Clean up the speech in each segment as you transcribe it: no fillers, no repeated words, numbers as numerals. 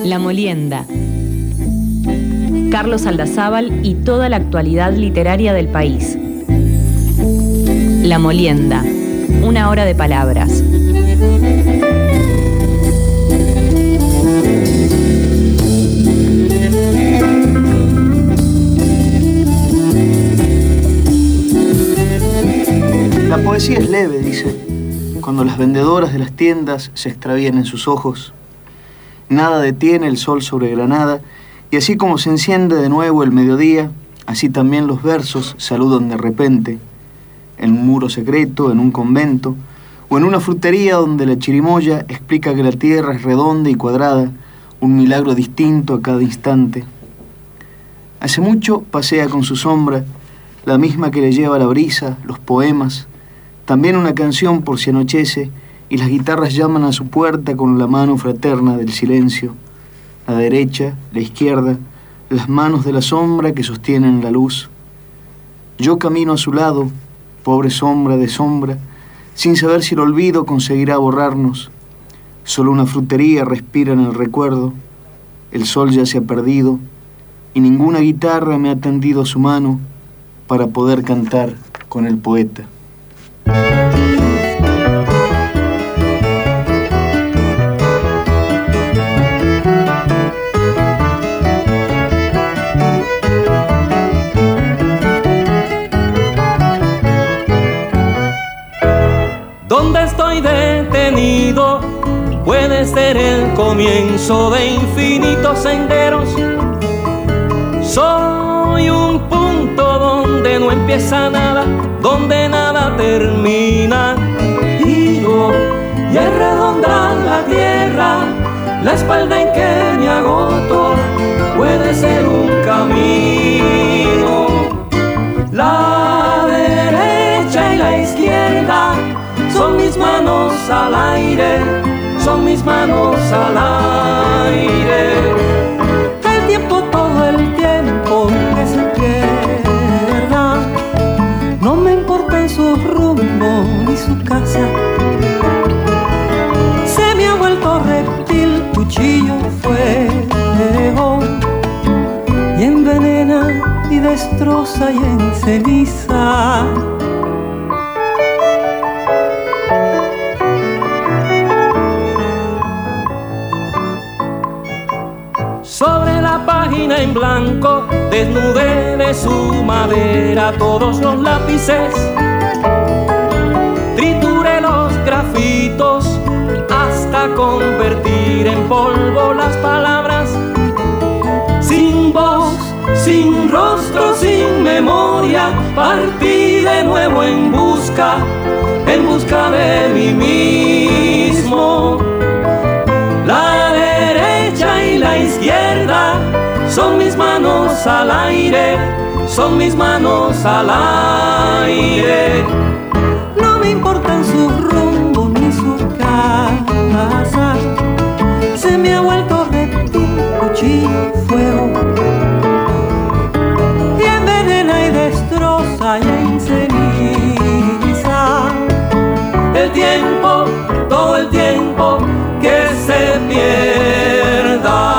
La Molienda. Carlos Aldazábal y toda la actualidad literaria del país. La Molienda. Una hora de palabras. La poesía es leve, dice, cuando las vendedoras de las tiendas se extravían en sus ojos. Nada detiene el sol sobre Granada, y así como se enciende de nuevo el mediodía, así también los versos saludan de repente, en un muro secreto, en un convento, o en una frutería donde la chirimoya explica que la tierra es redonda y cuadrada, un milagro distinto a cada instante. Hace mucho pasea con su sombra, la misma que le lleva la brisa, los poemas, también una canción por si anochece, y las guitarras llaman a su puerta con la mano fraterna del silencio, la derecha, la izquierda, las manos de la sombra que sostienen la luz. Yo camino a su lado, pobre sombra de sombra, sin saber si el olvido conseguirá borrarnos. Solo una frutería respira en el recuerdo, el sol ya se ha perdido, y ninguna guitarra me ha tendido su mano para poder cantar con el poeta. Donde estoy detenido puede ser el comienzo de infinitos senderos. Soy un punto donde no empieza nada, donde nada termina. Giro y es redonda la tierra, la espalda en que me agoto puede ser un camino. La derecha y la izquierda son mis manos al aire, son mis manos al aire. El tiempo, todo el tiempo que se pierda, no me importa en su rumbo ni su casa. Se me ha vuelto reptil, cuchillo, fuego, y envenena y destroza y en ceniza. Sobre la página en blanco desnudé de su madera todos los lápices, trituré los grafitos hasta convertir en polvo las palabras. Sin voz, sin rostro, sin memoria, partí de nuevo en busca de mí mismo. La derecha y la izquierda son mis manos al aire, son mis manos al aire. No me importan su rumbo ni su casa, se me ha vuelto reptil, cuchillo, fuego, y envenena y destroza y en ceniza. El tiempo, todo el tiempo que se pierda.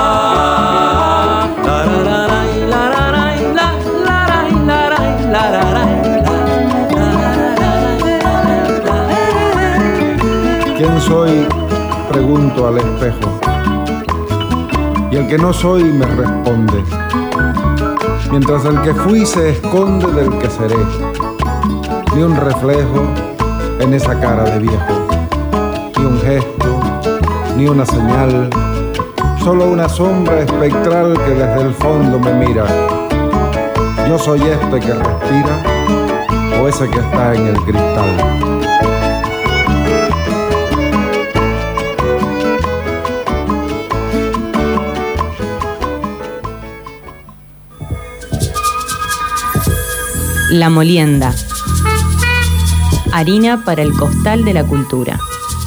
¿Quién soy? Pregunto al espejo, y el que no soy me responde, mientras el que fui se esconde del que seré. Ni un reflejo en esa cara de viejo, ni un gesto, ni una señal, solo una sombra espectral que desde el fondo me mira. Yo soy este que respira o ese que está en el cristal. La Molienda. Harina para el costal de la cultura.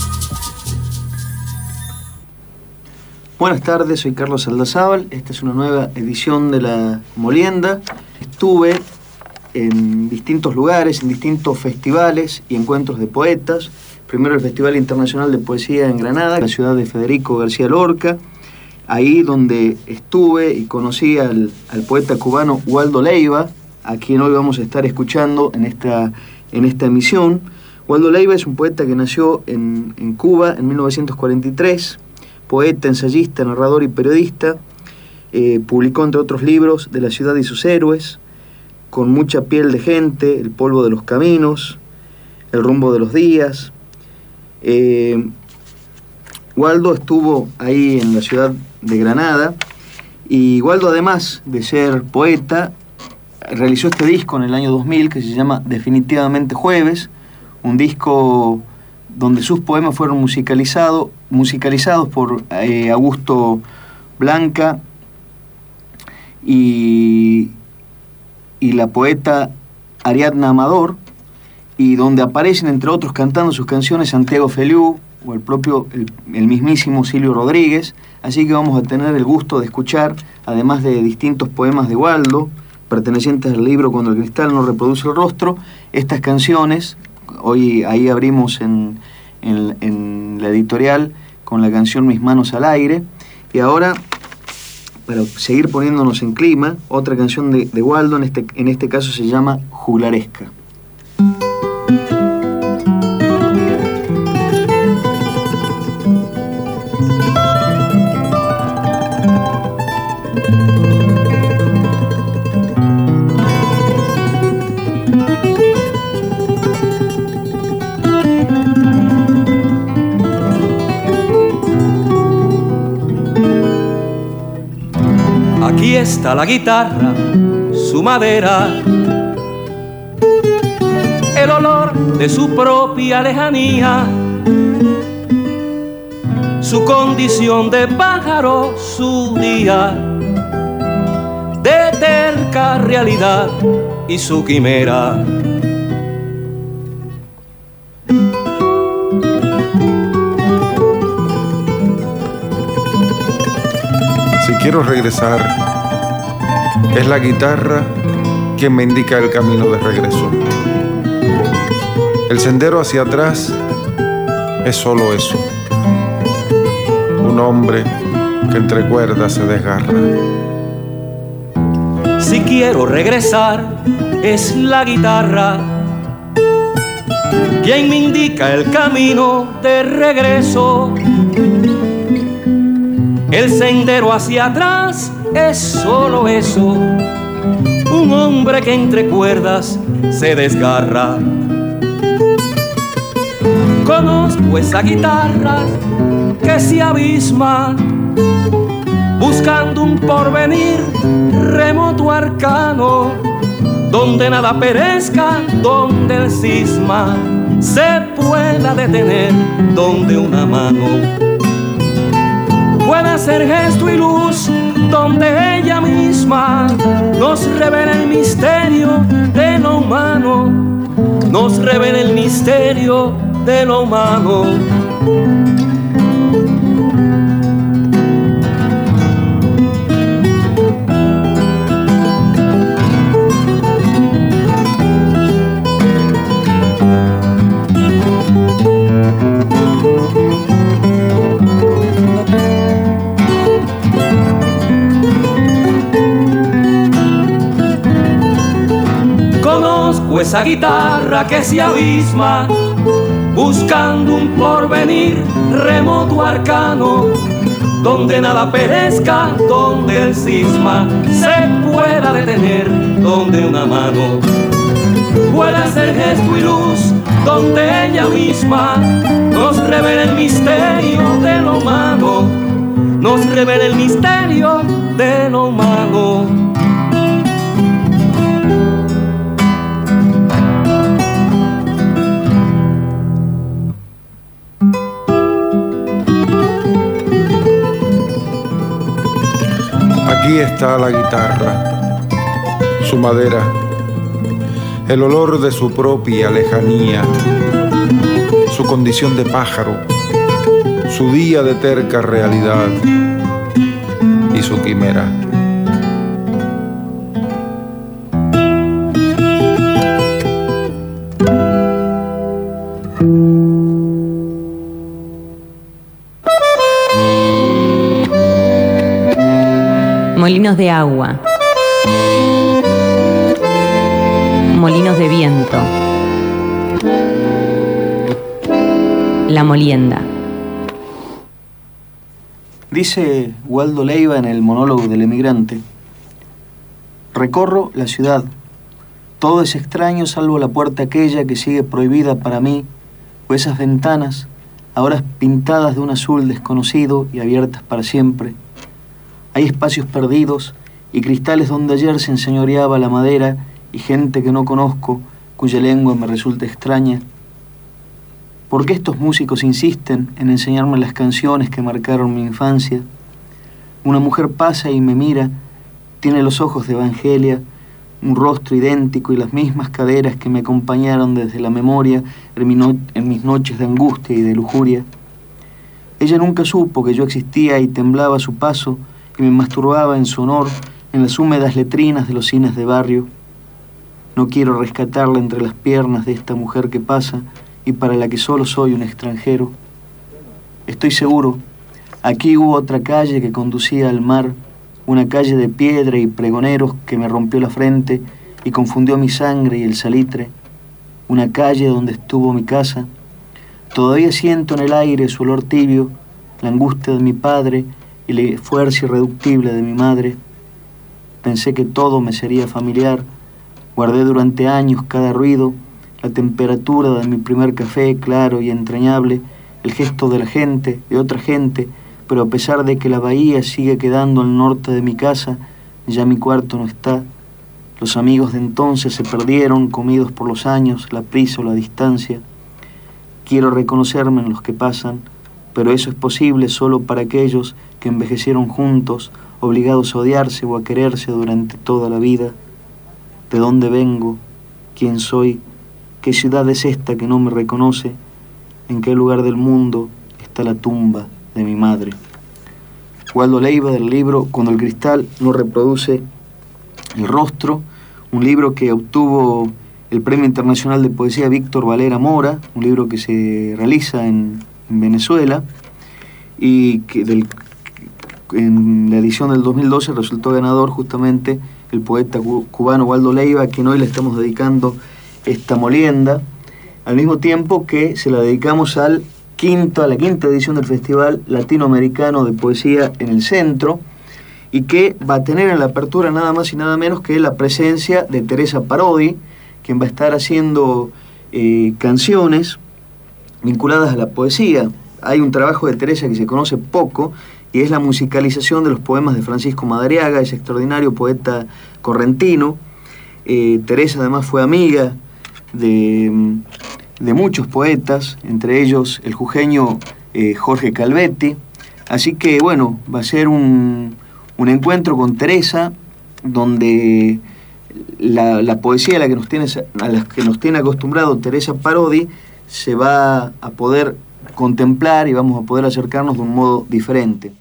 Buenas tardes, soy Carlos Aldazábal. Esta es una nueva edición de La Molienda. Estuve en distintos lugares, en distintos festivales y encuentros de poetas. Primero el Festival Internacional de Poesía en Granada, la ciudad de Federico García Lorca. ahí donde estuve y conocí al poeta cubano Waldo Leiva, a quien hoy vamos a estar escuchando en esta emisión. Waldo Leiva es un poeta que nació en Cuba en 1943, poeta, ensayista, narrador y periodista. Publicó entre otros libros De la ciudad y sus héroes, Con mucha piel de gente, El polvo de los caminos, El rumbo de los días. Waldo estuvo ahí en la ciudad de Granada, y Waldo, además de ser poeta, realizó este disco en el año 2000 que se llama Definitivamente Jueves, un disco donde sus poemas fueron musicalizados por Augusto Blanca y la poeta Ariadna Amador, y donde aparecen, entre otros, cantando sus canciones Santiago Feliú o el mismísimo Silvio Rodríguez. Así que vamos a tener el gusto de escuchar, además de distintos poemas de Waldo, pertenecientes al libro Cuando el cristal no reproduce el rostro, estas canciones. Hoy ahí abrimos en la editorial con la canción Mis manos al aire. Y ahora, para seguir poniéndonos en clima, otra canción de Waldo, en este caso se llama Juglaresca. Aquí está la guitarra, su madera, el olor de su propia lejanía, su condición de pájaro, su día de terca realidad y su quimera. Si quiero regresar, es la guitarra quien me indica el camino de regreso. El sendero hacia atrás es solo eso, un hombre que entre cuerdas se desgarra. Si quiero regresar, es la guitarra quien me indica el camino de regreso. El sendero hacia atrás es solo eso, un hombre que entre cuerdas se desgarra. Conozco esa guitarra que se abisma, buscando un porvenir remoto arcano, donde nada perezca, donde el cisma se pueda detener, donde una mano pueda ser gesto y luz, donde ella misma nos revela el misterio de lo humano, nos revela el misterio de lo humano. Esa guitarra que se abisma, buscando un porvenir remoto arcano, donde nada perezca, donde el cisma se pueda detener, donde una mano pueda ser gesto y luz, donde ella misma nos revela el misterio de lo humano, nos revela el misterio de lo humano. Aquí está la guitarra, su madera, el olor de su propia lejanía, su condición de pájaro, su día de terca realidad y su quimera. Molinos de agua, molinos de viento, la molienda. Dice Waldo Leiva en el monólogo del emigrante: recorro la ciudad, todo es extraño salvo la puerta aquella que sigue prohibida para mí, o esas ventanas, ahora pintadas de un azul desconocido y abiertas para siempre. Hay espacios perdidos y cristales donde ayer se enseñoreaba la madera y gente que no conozco, cuya lengua me resulta extraña. ¿Por qué estos músicos insisten en enseñarme las canciones que marcaron mi infancia? Una mujer pasa y me mira, tiene los ojos de Evangelia, un rostro idéntico y las mismas caderas que me acompañaron desde la memoria en mis noches de angustia y de lujuria. Ella nunca supo que yo existía y temblaba a su paso y me masturbaba en su honor en las húmedas letrinas de los cines de barrio. No quiero rescatarla entre las piernas de esta mujer que pasa y para la que solo soy un extranjero. Estoy seguro, aquí hubo otra calle que conducía al mar, una calle de piedra y pregoneros que me rompió la frente y confundió mi sangre y el salitre, una calle donde estuvo mi casa. Todavía siento en el aire su olor tibio, la angustia de mi padre y la fuerza irreductible de mi madre. Pensé que todo me sería familiar, guardé durante años cada ruido, la temperatura de mi primer café claro y entrañable, el gesto de la gente, de otra gente, pero a pesar de que la bahía sigue quedando al norte de mi casa, ya mi cuarto no está. Los amigos de entonces se perdieron, comidos por los años, la prisa o la distancia. Quiero reconocerme en los que pasan, pero eso es posible solo para aquellos que envejecieron juntos, obligados a odiarse o a quererse durante toda la vida. ¿De dónde vengo? ¿Quién soy? ¿Qué ciudad es esta que no me reconoce? ¿En qué lugar del mundo está la tumba de mi madre? Waldo Leiva, del libro Cuando el cristal no reproduce el rostro, un libro que obtuvo el Premio Internacional de Poesía Víctor Valera Mora, un libro que se realiza en Venezuela y que en la edición del 2012 resultó ganador justamente el poeta cubano Waldo Leiva, a quien hoy le estamos dedicando esta molienda, al mismo tiempo que se la dedicamos a la quinta edición del Festival Latinoamericano de Poesía en el Centro, y que va a tener en la apertura nada más y nada menos que la presencia de Teresa Parodi, quien va a estar haciendo canciones vinculadas a la poesía. Hay un trabajo de Teresa que se conoce poco, y es la musicalización de los poemas de Francisco Madariaga, ese extraordinario poeta correntino. Teresa además fue amiga de muchos poetas, entre ellos el jujeño Jorge Calvetti. Así que bueno, va a ser un encuentro con Teresa, donde la poesía a la que nos tiene acostumbrado Teresa Parodi se va a poder contemplar y vamos a poder acercarnos de un modo diferente.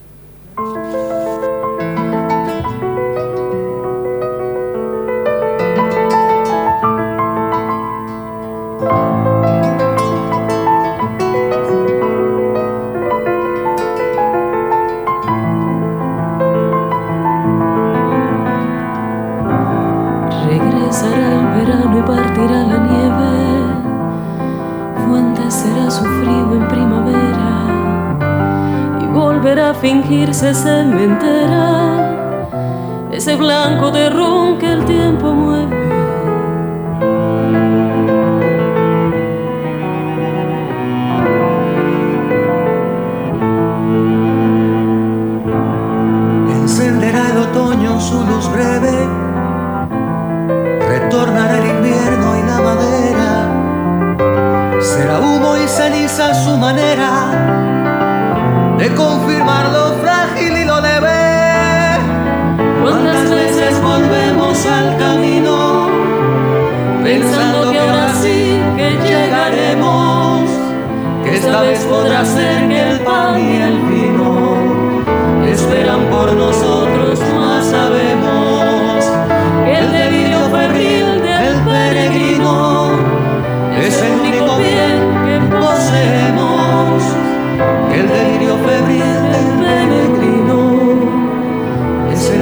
Regresará el verano y partirá la nieve, fuente será su frío en primavera y volverá a fingirse sementera, ese blanco terrón que el tiempo mueve. Encenderá el otoño su luz breve, retornará el invierno y la madera, será humo y ceniza su manera de confirmar lo frágil y lo leve. ¿Cuántas veces volvemos al camino pensando que ahora sí que llegaremos, que esta vez podrá ser que el pan y el vino esperan por nosotros? Más sabemos que el delirio febril del peregrino es el único bien que poseemos, que el delirio febril del peregrino es el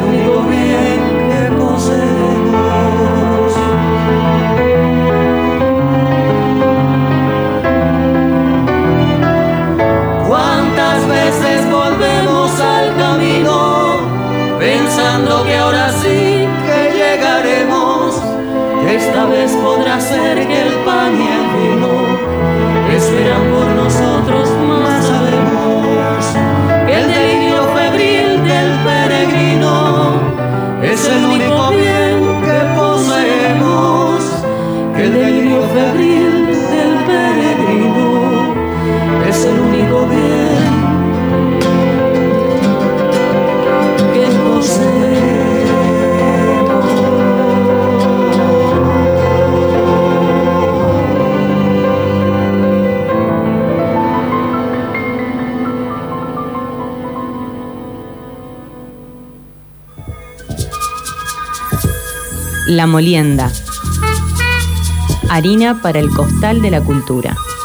La Molienda. Harina para el costal de la cultura.